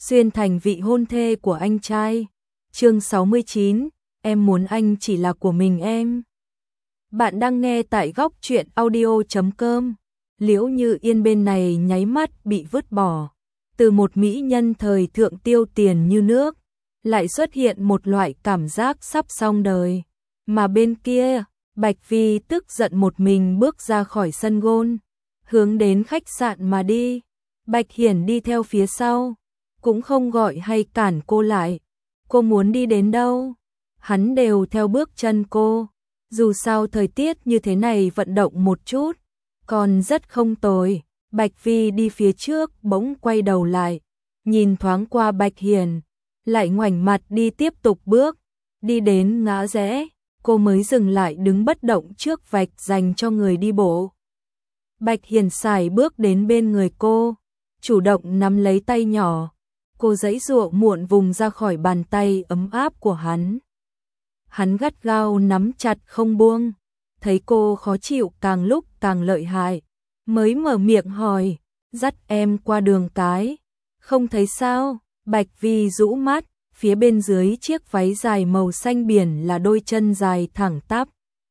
xuyên thành vị hôn thê của anh trai. Chương 69, em muốn anh chỉ là của mình em. Bạn đang nghe tại góc truyện audio.com. Liễu Như Yên bên này nháy mắt bị vứt bỏ. Từ một mỹ nhân thời thượng tiêu tiền như nước, lại xuất hiện một loại cảm giác sắp xong đời. Mà bên kia, Bạch Vi tức giận một mình bước ra khỏi sân golf, hướng đến khách sạn mà đi. Bạch Hiển đi theo phía sau, cũng không gọi hay cản cô lại. Cô muốn đi đến đâu, hắn đều theo bước chân cô. Dù sao thời tiết như thế này vận động một chút, còn rất không tồi. Bạch Vi đi phía trước bỗng quay đầu lại, nhìn thoáng qua Bạch Hiển, lại ngoảnh mặt đi tiếp tục bước. Đi đến ngã rẽ, cô mới dừng lại đứng bất động trước vạch dành cho người đi bộ. Bạch Hiển sải bước đến bên người cô, chủ động nắm lấy tay nhỏ. Cô giãy giụa muộn vùng ra khỏi bàn tay ấm áp của hắn. Hắn gắt gao nắm chặt không buông, thấy cô khó chịu càng lúc càng lợi hại, mới mở miệng hỏi, dắt em qua đường cái, không thấy sao? Bạch Vi rũ mắt, phía bên dưới chiếc váy dài màu xanh biển là đôi chân dài thẳng tắp.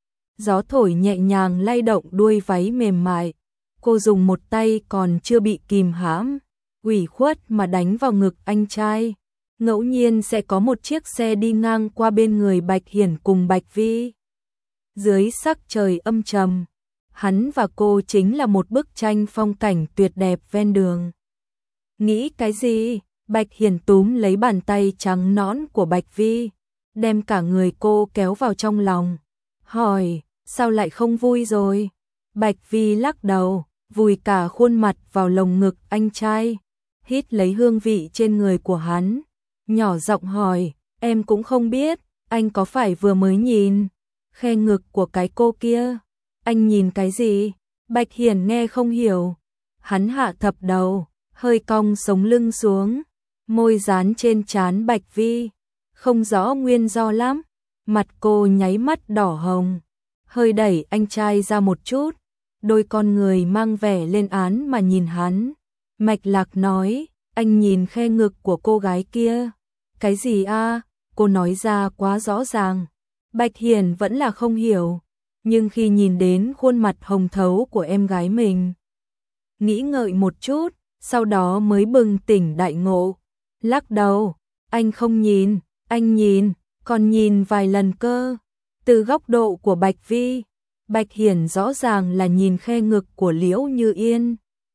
Gió thổi nhẹ nhàng lay động đuôi váy mềm mại, cô dùng một tay còn chưa bị kìm hãm, ủy khuất mà đánh vào ngực anh trai. Ngẫu nhiên sẽ có một chiếc xe đi ngang qua bên người Bạch Hiển cùng Bạch Vi. Dưới sắc trời âm trầm, hắn và cô chính là một bức tranh phong cảnh tuyệt đẹp ven đường. Nghĩ cái gì? Bạch Hiển túm lấy bàn tay trắng nõn của Bạch Vi, đem cả người cô kéo vào trong lòng. Hỏi, sao lại không vui rồi? Bạch Vi lắc đầu, vùi cả khuôn mặt vào lồng ngực anh trai, hít lấy hương vị trên người của hắn. Nhỏ giọng hỏi, em cũng không biết, anh có phải vừa mới nhìn khe ngực của cái cô kia? Anh nhìn cái gì? Bạch Hiển nghe không hiểu. Hắn hạ thấp đầu, hơi cong sống lưng xuống, môi dán trên trán Bạch Vi. Không rõ nguyên do lắm, mặt cô nháy mắt đỏ hồng, hơi đẩy anh trai ra một chút, đôi con người mang vẻ lên án mà nhìn hắn. Mạch lạc nói, anh nhìn khe ngực của cô gái kia. Cái gì a? Cô nói ra quá rõ ràng. Bạch Hiển vẫn là không hiểu, nhưng khi nhìn đến khuôn mặt hồng thấu của em gái mình, nghĩ ngợi một chút, sau đó mới bừng tỉnh đại ngộ, lắc đầu, anh không nhìn, anh nhìn, còn nhìn vài lần cơ. Từ góc độ của Bạch Vi, Bạch Hiển rõ ràng là nhìn khe ngực của Liễu Như Yên,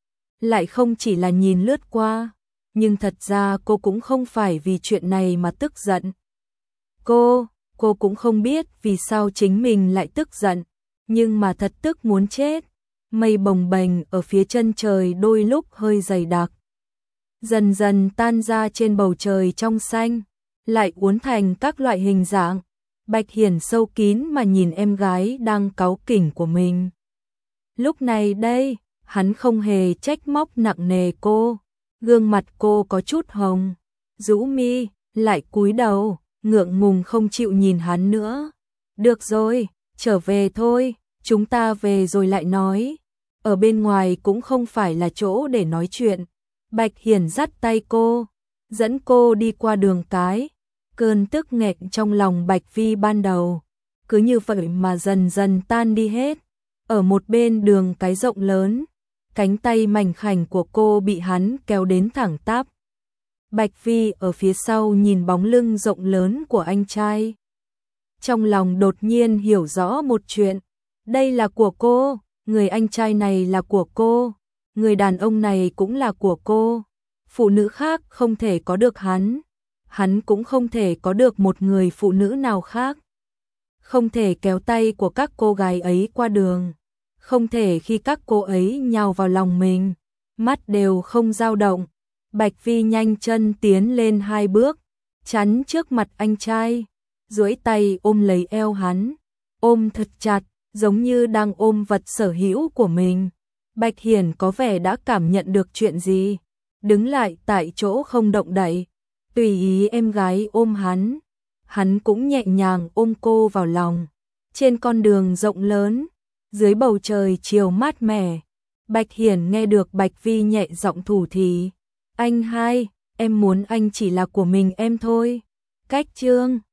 lại không chỉ là nhìn lướt qua. Nhưng thật ra cô cũng không phải vì chuyện này mà tức giận. Cô cũng không biết vì sao chính mình lại tức giận, nhưng mà thật tức muốn chết. Mây bồng bềnh ở phía chân trời đôi lúc hơi dày đặc, dần dần tan ra trên bầu trời trong xanh, lại uốn thành các loại hình dạng. Bạch Hiển sâu kín mà nhìn em gái đang cáu kỉnh của mình. Lúc này đây, hắn không hề trách móc nặng nề cô. Gương mặt cô có chút hồng, rũ mi, lại cúi đầu, ngượng ngùng không chịu nhìn hắn nữa. Được rồi, trở về thôi, chúng ta về rồi lại nói. Ở bên ngoài cũng không phải là chỗ để nói chuyện. Bạch Hiển dắt tay cô, dẫn cô đi qua đường cái. Cơn tức nghẹn trong lòng Bạch Vi ban đầu, cứ như vậy mà dần dần tan đi hết. Ở một bên đường cái rộng lớn, cánh tay mảnh khảnh của cô bị hắn kéo đến thẳng tắp. Bạch Vi ở phía sau nhìn bóng lưng rộng lớn của anh trai. Trong lòng đột nhiên hiểu rõ một chuyện. Đây là của cô, người anh trai này là của cô, người đàn ông này cũng là của cô. Phụ nữ khác không thể có được hắn cũng không thể có được một người phụ nữ nào khác. Không thể kéo tay của các cô gái ấy qua đường. Không thể khi các cô ấy nhào vào lòng mình, mắt đều không dao động. Bạch Vi nhanh chân tiến lên 2 bước, chắn trước mặt anh trai, duỗi tay ôm lấy eo hắn, ôm thật chặt, giống như đang ôm vật sở hữu của mình. Bạch Hiển có vẻ đã cảm nhận được chuyện gì, đứng lại tại chỗ không động đậy, tùy ý em gái ôm hắn cũng nhẹ nhàng ôm cô vào lòng. Trên con đường rộng lớn, dưới bầu trời chiều mát mẻ, Bạch Hiển nghe được Bạch Vi nhẹ giọng thủ thỉ, anh hai, em muốn anh chỉ là của mình em thôi. Cách chương